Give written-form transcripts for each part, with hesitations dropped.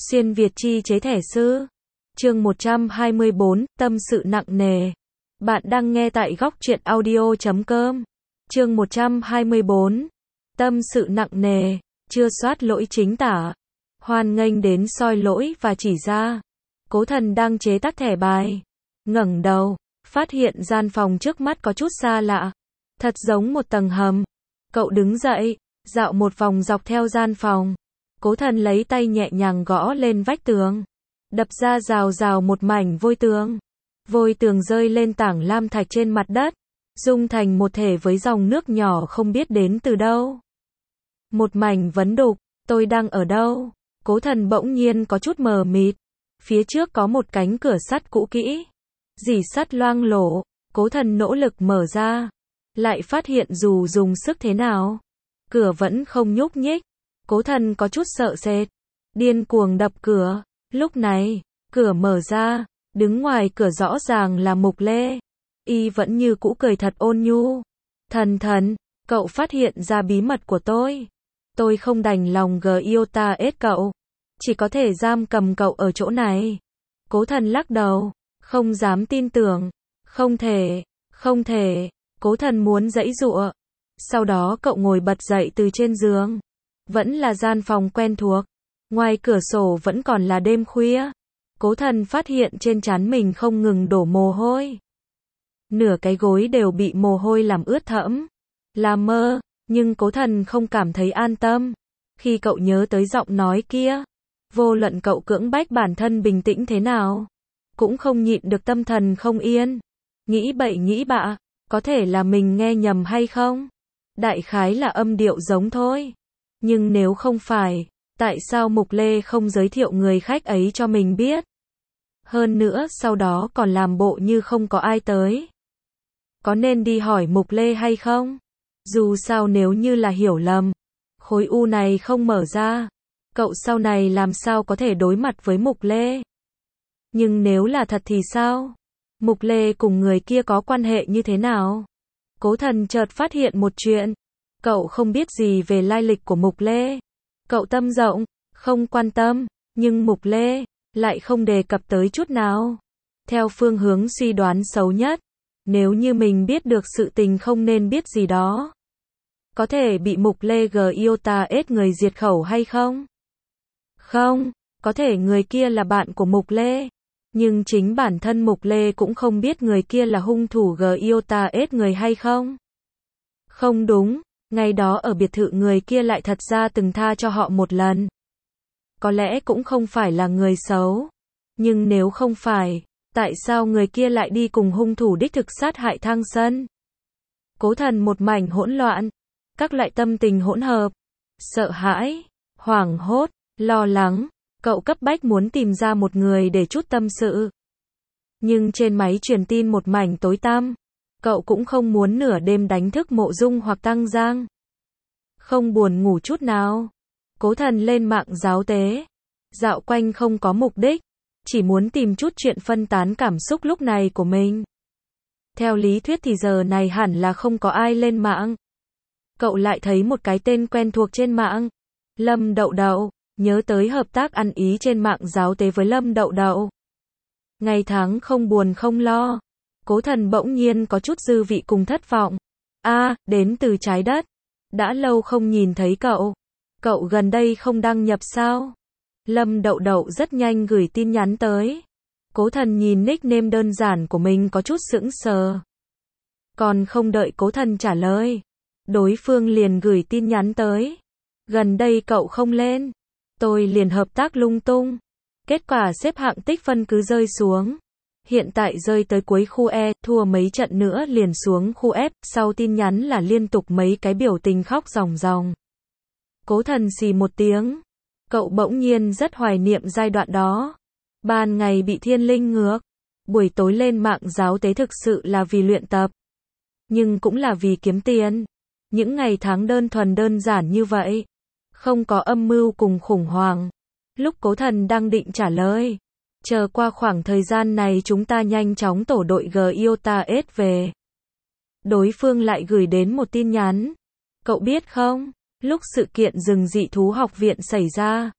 Xuyên Việt chi chế thẻ sư. Chương 124, tâm sự nặng nề. Bạn đang nghe tại góc truyện audio.com. Chương 124, tâm sự nặng nề, chưa soát lỗi chính tả. Hoan nghênh đến soi lỗi và chỉ ra. Cố Thần đang chế tác thẻ bài. Ngẩng đầu, phát hiện gian phòng trước mắt có chút xa lạ. Thật giống một tầng hầm. Cậu đứng dậy, dạo một vòng dọc theo gian phòng. Cố Thần lấy tay nhẹ nhàng gõ lên vách tường. Đập ra rào rào một mảnh vôi tường. Vôi tường rơi lên tảng lam thạch trên mặt đất, dung thành một thể với dòng nước nhỏ không biết đến từ đâu. Một mảnh vấn đục, tôi đang ở đâu? Cố Thần bỗng nhiên có chút mờ mịt. Phía trước có một cánh cửa sắt cũ kỹ. Rỉ sắt loang lổ, Cố Thần nỗ lực mở ra. Lại phát hiện dù dùng sức thế nào, cửa vẫn không nhúc nhích. Cố Thần có chút sợ sệt, điên cuồng đập cửa. Lúc này, cửa mở ra, đứng ngoài cửa rõ ràng là Mục Lê. Y vẫn như cũ cười thật ôn nhu. Thần, cậu phát hiện ra bí mật của tôi. Tôi không đành lòng Giota ết cậu. Chỉ có thể giam cầm cậu ở chỗ này. Cố Thần lắc đầu, không dám tin tưởng. Không thể. Cố Thần muốn giãy giụa. Sau đó cậu ngồi bật dậy từ trên giường. Vẫn là gian phòng quen thuộc. Ngoài cửa sổ vẫn còn là đêm khuya. Cố Thần phát hiện trên trán mình không ngừng đổ mồ hôi. Nửa cái gối đều bị mồ hôi làm ướt thẫm. Là mơ, nhưng Cố Thần không cảm thấy an tâm. Khi cậu nhớ tới giọng nói kia, vô luận cậu cưỡng bách bản thân bình tĩnh thế nào, cũng không nhịn được tâm thần không yên. Nghĩ bậy nghĩ bạ, có thể là mình nghe nhầm hay không? Đại khái là âm điệu giống thôi. Nhưng nếu không phải, tại sao Mục Lê không giới thiệu người khách ấy cho mình biết? Hơn nữa sau đó còn làm bộ như không có ai tới. Có nên đi hỏi Mục Lê hay không? Dù sao nếu như là hiểu lầm, khối u này không mở ra, cậu sau này làm sao có thể đối mặt với Mục Lê? Nhưng nếu là thật thì sao? Mục Lê cùng người kia có quan hệ như thế nào? Cố Thần chợt phát hiện một chuyện. Cậu không biết gì về lai lịch của Mục Lê. Cậu tâm rộng, không quan tâm, nhưng Mục Lê lại không đề cập tới chút nào. Theo phương hướng suy đoán xấu nhất, nếu như mình biết được sự tình không nên biết gì đó, có thể bị Mục Lê Giota ết người diệt khẩu hay không? Không, có thể người kia là bạn của Mục Lê, nhưng chính bản thân Mục Lê cũng không biết người kia là hung thủ Giota ết người hay không? Không đúng, ngày đó ở biệt thự người kia lại thật ra từng tha cho họ một lần. Có lẽ cũng không phải là người xấu. Nhưng nếu không phải, tại sao người kia lại đi cùng hung thủ đích thực sát hại Thang Sân? Cố Thần một mảnh hỗn loạn. Các loại tâm tình hỗn hợp. Sợ hãi, hoảng hốt, lo lắng. Cậu cấp bách muốn tìm ra một người để chút tâm sự. Nhưng trên máy truyền tin một mảnh tối tăm. Cậu cũng không muốn nửa đêm đánh thức Mộ Dung hoặc Tăng Giang. Không buồn ngủ chút nào. Cố Thần lên mạng giáo tế. Dạo quanh không có mục đích. Chỉ muốn tìm chút chuyện phân tán cảm xúc lúc này của mình. Theo lý thuyết thì giờ này hẳn là không có ai lên mạng. Cậu lại thấy một cái tên quen thuộc trên mạng. Lâm Đậu Đậu. Nhớ tới hợp tác ăn ý trên mạng giáo tế với Lâm Đậu Đậu. Ngày tháng không buồn không lo. Cố Thần bỗng nhiên có chút dư vị cùng thất vọng. Đến từ trái đất. Đã lâu không nhìn thấy cậu. Cậu gần đây không đăng nhập sao? Lâm Đậu Đậu rất nhanh gửi tin nhắn tới. Cố Thần nhìn nickname đơn giản của mình có chút sững sờ. Còn không đợi Cố Thần trả lời, đối phương liền gửi tin nhắn tới. Gần đây cậu không lên, tôi liền hợp tác lung tung. Kết quả xếp hạng tích phân cứ rơi xuống. Hiện tại rơi tới cuối khu E, thua mấy trận nữa liền xuống khu F. Sau tin nhắn là liên tục mấy cái biểu tình khóc ròng ròng. Cố Thần xì một tiếng. Cậu bỗng nhiên rất hoài niệm giai đoạn đó. Ban ngày bị thiên linh ngược, buổi tối lên mạng giáo tế thực sự là vì luyện tập. Nhưng cũng là vì kiếm tiền. Những ngày tháng đơn thuần đơn giản như vậy. Không có âm mưu cùng khủng hoảng. Lúc Cố Thần đang định trả lời. Chờ qua khoảng thời gian này chúng ta nhanh chóng tổ đội Giota ết về. Đối phương lại gửi đến một tin nhắn. Cậu biết không, lúc sự kiện rừng dị thú học viện xảy ra,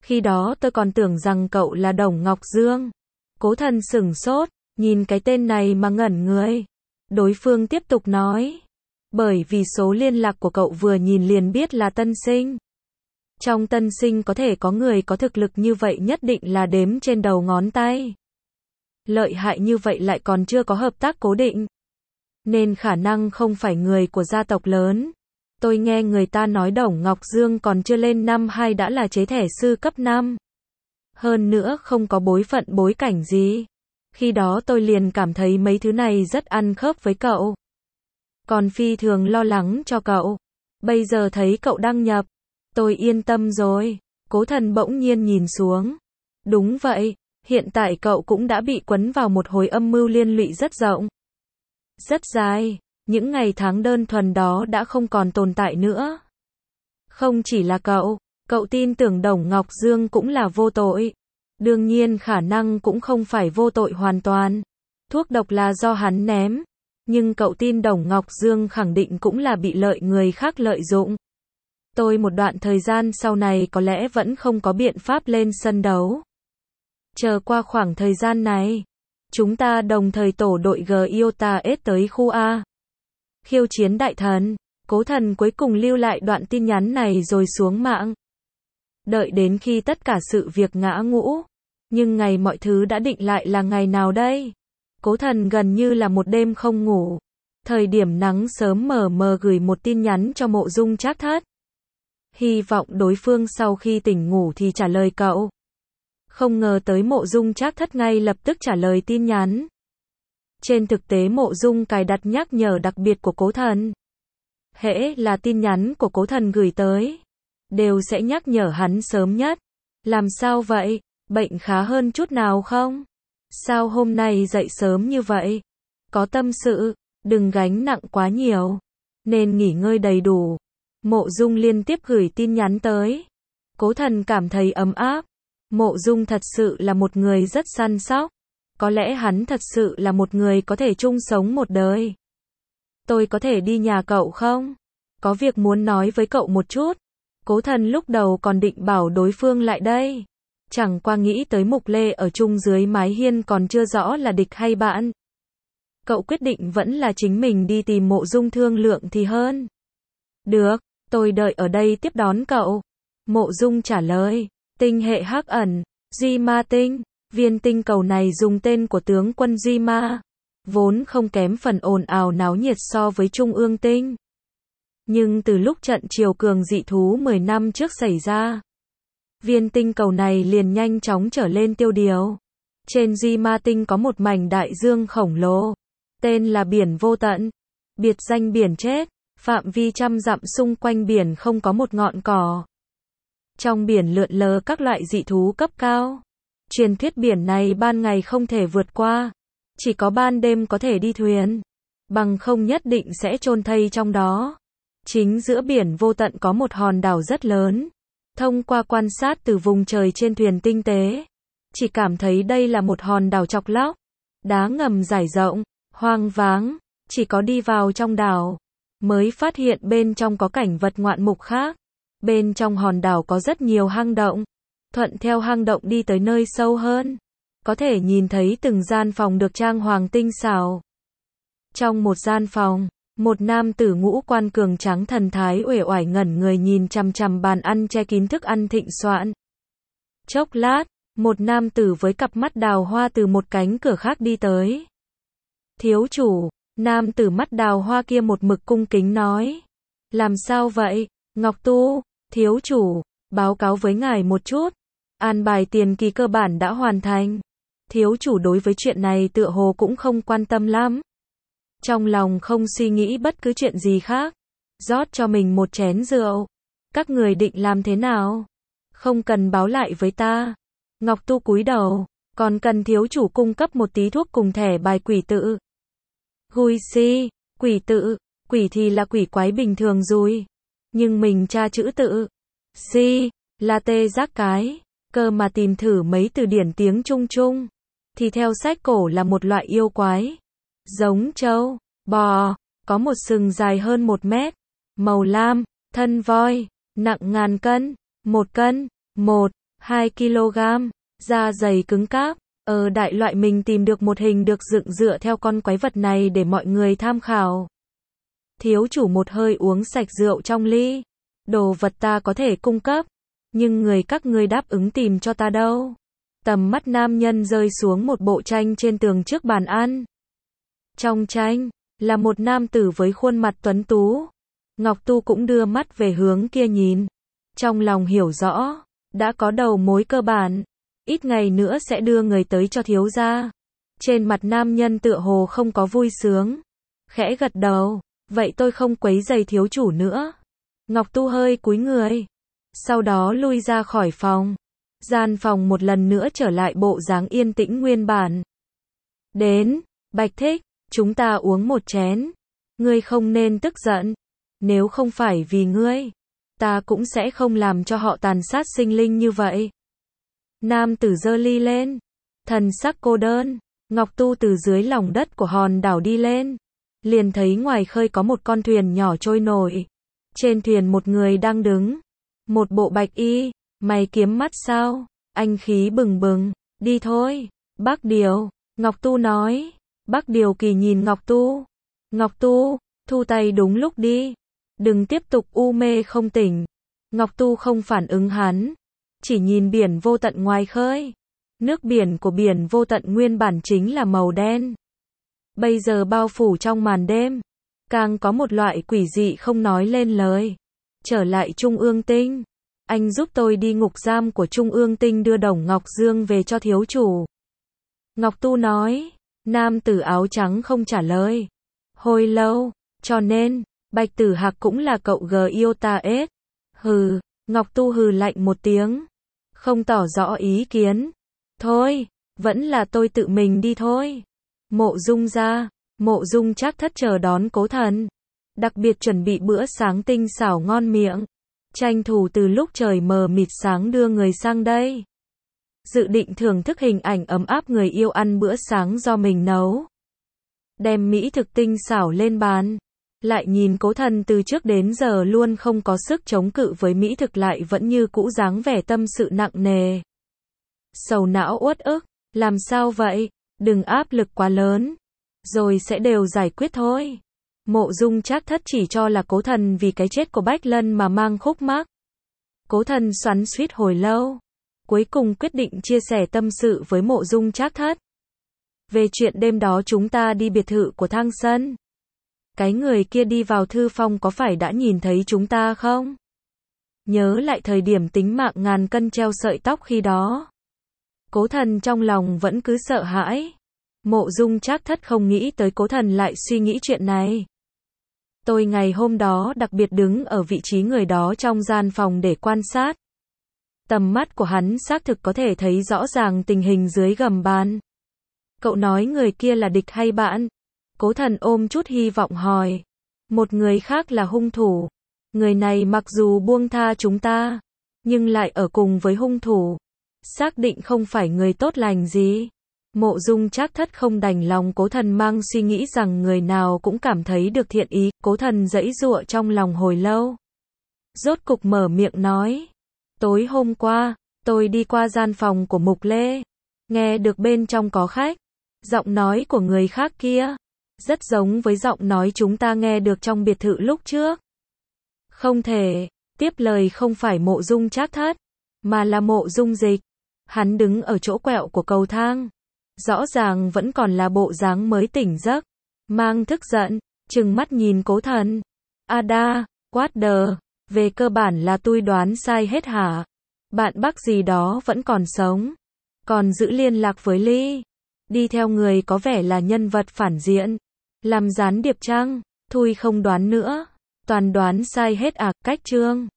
Khi đó tôi còn tưởng rằng cậu là Đồng Ngọc Dương. Cố Thần sửng sốt, nhìn cái tên này mà ngẩn người. Đối phương tiếp tục nói. Bởi vì số liên lạc của cậu vừa nhìn liền biết là tân sinh. Trong tân sinh có thể có người có thực lực như vậy nhất định là đếm trên đầu ngón tay. Lợi hại như vậy lại còn chưa có hợp tác cố định. Nên khả năng không phải người của gia tộc lớn. Tôi nghe người ta nói Đồng Ngọc Dương còn chưa lên năm 2 đã là chế thẻ sư cấp 5. Hơn nữa không có bối phận bối cảnh gì. Khi đó tôi liền cảm thấy mấy thứ này rất ăn khớp với cậu. Còn phi thường lo lắng cho cậu. Bây giờ thấy cậu đăng nhập. Tôi yên tâm rồi. Cố Thần bỗng nhiên nhìn xuống. Đúng vậy, hiện tại cậu cũng đã bị quấn vào một hồi âm mưu liên lụy rất rộng. Rất dài, những ngày tháng đơn thuần đó đã không còn tồn tại nữa. Không chỉ là cậu tin tưởng Đồng Ngọc Dương cũng là vô tội. Đương nhiên khả năng cũng không phải vô tội hoàn toàn. Thuốc độc là do hắn ném. Nhưng cậu tin Đồng Ngọc Dương khẳng định cũng là bị người khác lợi dụng. Tôi một đoạn thời gian sau này có lẽ vẫn không có biện pháp lên sân đấu. Chờ qua khoảng thời gian này, chúng ta đồng thời tổ đội Giota S tới khu A. Khiêu chiến đại thần. Cố Thần cuối cùng lưu lại đoạn tin nhắn này rồi xuống mạng. Đợi đến khi tất cả sự việc ngã ngũ. Nhưng ngày mọi thứ đã định lại là ngày nào đây? Cố Thần gần như là một đêm không ngủ. Thời điểm nắng sớm mờ mờ gửi một tin nhắn cho Mộ Dung Trác Thất. Hy vọng đối phương sau khi tỉnh ngủ thì trả lời cậu. Không ngờ tới Mộ Dung Trác Thất ngay lập tức trả lời tin nhắn. Trên thực tế Mộ Dung cài đặt nhắc nhở đặc biệt của Cố Thần. Hễ là tin nhắn của Cố Thần gửi tới, đều sẽ nhắc nhở hắn sớm nhất. Làm sao vậy? Bệnh khá hơn chút nào không? Sao hôm nay dậy sớm như vậy? Có tâm sự, đừng gánh nặng quá nhiều. Nên nghỉ ngơi đầy đủ. Mộ Dung liên tiếp gửi tin nhắn tới. Cố Thần cảm thấy ấm áp. Mộ Dung thật sự là một người rất săn sóc. Có lẽ hắn thật sự là một người có thể chung sống một đời. Tôi có thể đi nhà cậu không? Có việc muốn nói với cậu một chút. Cố Thần lúc đầu còn định bảo đối phương lại đây. Chẳng qua nghĩ tới Mục Lê ở chung dưới mái hiên còn chưa rõ là địch hay bạn. Cậu quyết định vẫn là chính mình đi tìm Mộ Dung thương lượng thì hơn. Được, tôi đợi ở đây tiếp đón cậu. Mộ Dung trả lời. Tinh hệ hắc ẩn, Duy Ma tinh. Viên tinh cầu này dùng tên của tướng quân Duy Ma. Vốn không kém phần ồn ào náo nhiệt so với Trung ương tinh. Nhưng từ lúc trận triều cường dị thú 10 năm trước xảy ra, viên tinh cầu này liền nhanh chóng trở lên tiêu điều. Trên Duy Ma tinh có một mảnh đại dương khổng lồ, tên là biển vô tận, biệt danh biển chết, phạm vi trăm dặm xung quanh biển không có một ngọn cỏ. Trong biển lượn lờ các loại dị thú cấp cao. Truyền thuyết biển này ban ngày không thể vượt qua, chỉ có ban đêm có thể đi thuyền, bằng không nhất định sẽ chôn thây trong đó. Chính giữa biển vô tận có một hòn đảo rất lớn. Thông qua quan sát từ vùng trời trên thuyền tinh tế, chỉ cảm thấy đây là một hòn đảo chọc lóc, đá ngầm rải rộng, hoang vắng, chỉ có đi vào trong đảo mới phát hiện bên trong có cảnh vật ngoạn mục khác. Bên trong hòn đảo có rất nhiều hang động. Thuận theo hang động đi tới nơi sâu hơn, có thể nhìn thấy từng gian phòng được trang hoàng tinh xảo. Trong một gian phòng, một nam tử ngũ quan cường tráng thần thái uể oải ngẩn người nhìn chằm chằm bàn ăn che kín thức ăn thịnh soạn. Chốc lát, một nam tử với cặp mắt đào hoa từ một cánh cửa khác đi tới. Thiếu chủ, nam tử mắt đào hoa kia một mực cung kính nói. Làm sao vậy, Ngọc Tu? Thiếu chủ, báo cáo với ngài một chút. An bài tiền kỳ cơ bản đã hoàn thành. Thiếu chủ đối với chuyện này tựa hồ cũng không quan tâm lắm. Trong lòng không suy nghĩ bất cứ chuyện gì khác. Rót cho mình một chén rượu. Các người định làm thế nào? Không cần báo lại với ta. Ngọc Tu cúi đầu. Còn cần thiếu chủ cung cấp một tí thuốc cùng thẻ bài quỷ tự. Gui si, quỷ tự, quỷ thì là quỷ quái bình thường rồi. Nhưng mình tra chữ tự. Si, là tê giác cái. Cơ mà tìm thử mấy từ điển tiếng Trung Trung. Thì theo sách cổ là một loại yêu quái. Giống trâu, bò, có một sừng dài hơn 1 mét. Màu lam, thân voi, nặng ngàn cân, 1 cân, 1, 2 kg, da dày cứng cáp. Ở đại loại mình tìm được một hình được dựng dựa theo con quái vật này để mọi người tham khảo. Thiếu chủ một hơi uống sạch rượu trong ly. Đồ vật ta có thể cung cấp, nhưng người các ngươi đáp ứng tìm cho ta đâu? Tầm mắt nam nhân rơi xuống một bộ tranh trên tường trước bàn ăn. Trong tranh, là một nam tử với khuôn mặt tuấn tú. Ngọc Tu cũng đưa mắt về hướng kia nhìn. Trong lòng hiểu rõ, đã có đầu mối cơ bản. Ít ngày nữa sẽ đưa người tới cho thiếu gia. Trên mặt nam nhân tựa hồ không có vui sướng. Khẽ gật đầu, vậy tôi không quấy rầy thiếu chủ nữa. Ngọc Tu hơi cúi người. Sau đó lui ra khỏi phòng. Gian phòng một lần nữa trở lại bộ dáng yên tĩnh nguyên bản. Đến, Bạch Thích, chúng ta uống một chén. Ngươi không nên tức giận. Nếu không phải vì ngươi, ta cũng sẽ không làm cho họ tàn sát sinh linh như vậy. Nam tử giơ ly lên. Thần sắc cô đơn. Ngọc Tu từ dưới lòng đất của hòn đảo đi lên. Liền thấy ngoài khơi có một con thuyền nhỏ trôi nổi. Trên thuyền một người đang đứng. Một bộ bạch y. Mày kiếm mắt sao? Anh khí bừng bừng. Đi thôi. Bác Điều. Ngọc Tu nói. Bác Điều kỳ nhìn Ngọc Tu. Ngọc Tu, thu tay đúng lúc đi. Đừng tiếp tục u mê không tỉnh. Ngọc Tu không phản ứng hắn. Chỉ nhìn biển vô tận ngoài khơi. Nước biển của biển vô tận nguyên bản chính là màu đen. Bây giờ bao phủ trong màn đêm. Càng có một loại quỷ dị không nói lên lời. Trở lại Trung ương Tinh. Anh giúp tôi đi ngục giam của Trung ương Tinh đưa Đồng Ngọc Dương về cho thiếu chủ. Ngọc Tu nói. Nam tử áo trắng không trả lời. Hồi lâu, cho nên, Bạch Tử Hạc cũng là cậu Giota-S. Hừ, Ngọc Tu hừ lạnh một tiếng. Không tỏ rõ ý kiến. Thôi, vẫn là tôi tự mình đi thôi. Mộ Dung ra, Mộ Dung Trác Thất chờ đón Cố Thần. Đặc biệt chuẩn bị bữa sáng tinh xảo ngon miệng. Tranh thủ từ lúc trời mờ mịt sáng đưa người sang đây. Dự định thưởng thức hình ảnh ấm áp người yêu ăn bữa sáng do mình nấu. Đem mỹ thực tinh xảo lên bàn. Lại nhìn Cố Thần từ trước đến giờ luôn không có sức chống cự với mỹ thực lại vẫn như cũ dáng vẻ tâm sự nặng nề. Sầu não uất ức, làm sao vậy? Đừng áp lực quá lớn. Rồi sẽ đều giải quyết thôi. Mộ Dung Trác Thất chỉ cho là Cố Thần vì cái chết của Bách Lân mà mang khúc mắc. Cố Thần xoắn xuýt hồi lâu. Cuối cùng quyết định chia sẻ tâm sự với Mộ Dung Trác Thất. Về chuyện đêm đó chúng ta đi biệt thự của Thang Sân. Cái người kia đi vào thư phòng có phải đã nhìn thấy chúng ta không? Nhớ lại thời điểm tính mạng ngàn cân treo sợi tóc khi đó. Cố Thần trong lòng vẫn cứ sợ hãi. Mộ Dung Trác Thất không nghĩ tới Cố Thần lại suy nghĩ chuyện này. Tôi ngày hôm đó đặc biệt đứng ở vị trí người đó trong gian phòng để quan sát. Tầm mắt của hắn xác thực có thể thấy rõ ràng tình hình dưới gầm bàn. Cậu nói người kia là địch hay bạn? Cố Thần ôm chút hy vọng hỏi. Một người khác là hung thủ. Người này mặc dù buông tha chúng ta, nhưng lại ở cùng với hung thủ. Xác định không phải người tốt lành gì. Mộ Dung Trác Thất không đành lòng Cố Thần mang suy nghĩ rằng người nào cũng cảm thấy được thiện ý. Cố Thần giãy giụa trong lòng hồi lâu. Rốt cục mở miệng nói. Tối hôm qua, tôi đi qua gian phòng của Mục Lê. Nghe được bên trong có khách. Giọng nói của người khác kia rất giống với giọng nói chúng ta nghe được trong biệt thự lúc trước. Không thể, tiếp lời không phải Mộ Dung Trác Thất, mà là Mộ Dung Dịch. Hắn đứng ở chỗ quẹo của cầu thang. Rõ ràng vẫn còn là bộ dáng mới tỉnh giấc. Mang tức giận, trừng mắt nhìn Cố Thần. Ada, what the, về cơ bản là tôi đoán sai hết hả? Bạn Bắc gì đó vẫn còn sống. Còn giữ liên lạc với Ly. Đi theo người có vẻ là nhân vật phản diện. Làm gián điệp chăng? Thui không đoán nữa. Toàn đoán sai hết à, cách chương.